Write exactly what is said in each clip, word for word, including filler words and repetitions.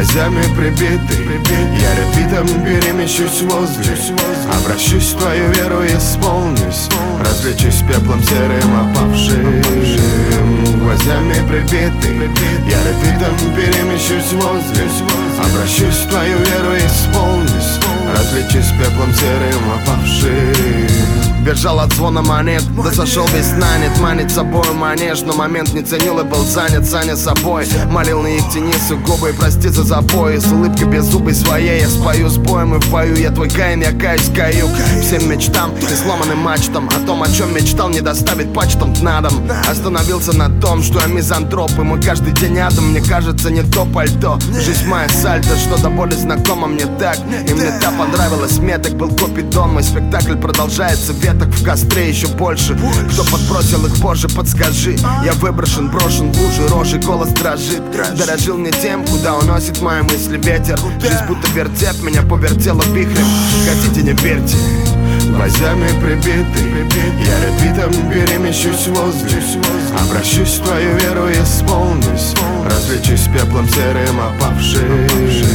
гвоздями прибитый. Я репитом перемещусь возле, обращусь в твою веру и исполнюсь, развлечусь пеплом серым опавшим. Гвоздями прибитый. Я репитом перемещусь возле, обращусь в твою веру и исполнюсь, развлечусь пеплом серым опавшим. Бежал от звона монет, да сошел весь нанят. Манит собой манеж, но момент не ценил и был занят Саня собой. Молил на их тени сугубой, прости за забой. С улыбкой беззубой своей я спою с боем и в бою. Я твой Каин, я каюсь, каю всем мечтам и сломанным мачтам. О том, о чем мечтал, не доставить почтам на дом. Остановился на том, что я мизантроп, и мой каждый день адом. Мне кажется, не то пальто, жизнь моя сальто, что до боли знакомо мне так. И мне так понравилось, меток был купидон. Мой спектакль продолжается, веток в костре еще больше. Кто подбросил их позже, подскажи. Я выброшен, брошен в лужи, рожи, голос дрожит. Дорожил мне тем, куда уносит мои мысли ветер. Жизнь будто вертеп, меня повертела вихрем. Хотите, не верьте, гвоздями прибитый. Я репитом перемещусь возле, обращусь в твою веру и исполнюсь, развлечусь пеплом серым опавшим.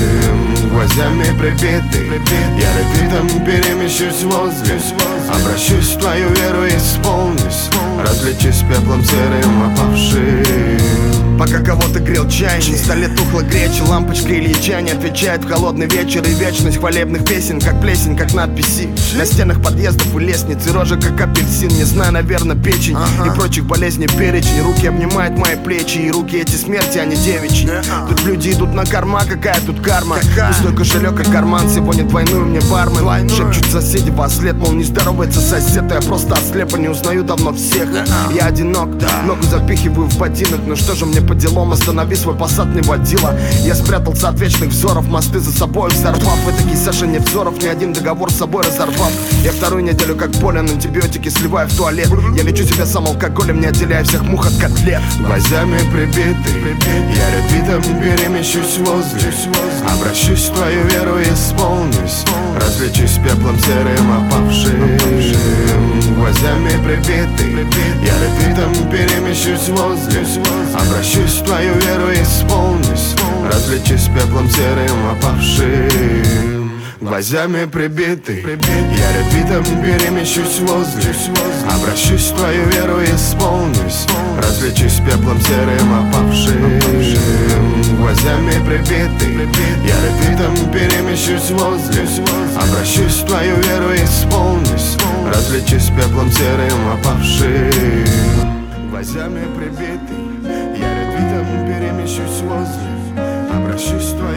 Гвоздями прибитый. Я репитом перемещусь возле, обращусь в твою веру и исполнюсь, развлечусь пеплом серым опавшим. Пока кого-то грел чай, на столе тухла греча, лампочка Ильича не отвечает в холодный вечер. И вечность хвалебных песен, как плесень, как надписи на стенах подъездов и лестниц. И рожа, как апельсин, не знаю, наверное, печень и прочих болезней перечень. Руки обнимают мои плечи, и руки эти смерти, а не девичьи. Тут люди идут на корма, какая тут карма. Пустой кошелек и карман, сегодня двойную мне бармен. Шепчут соседи во след, мол, не здоровается сосед. Я просто ослепо, не узнаю давно всех. Я одинок, ногу запихиваю в ботинок. Ну что же мне по делам, останови свой посад, не водила. Я спрятался от вечных взоров, мосты за собой взорвав. Этакий Саша Невзоров, ни один договор с собой разорвав. Я вторую неделю как болен, антибиотики сливаю в туалет. Я лечу себя сам алкоголем, не отделяя всех мух от котлет. Гвоздями прибитый. Я репитом перемещусь возле, обращусь в твою веру и исполнюсь, развлечусь пеплом серым опавшим. Гвоздями прибитый. Я репитом перемещусь возле, обращусь в твою веру и исполнюсь, развлечусь пеплом серым опавшим. Гвоздями прибитый. Я репитом перемещусь возле, обращусь в твою веру и исполнюсь, развлечусь пеплом серым опавшим. Гвоздями прибитый. Я репитом перемещусь возле, обращусь в твою веру и исполнюсь, развлечусь пеплом серым опавшим. Гвоздями прибитый. Я репитом перемещусь возле, обращусь в твою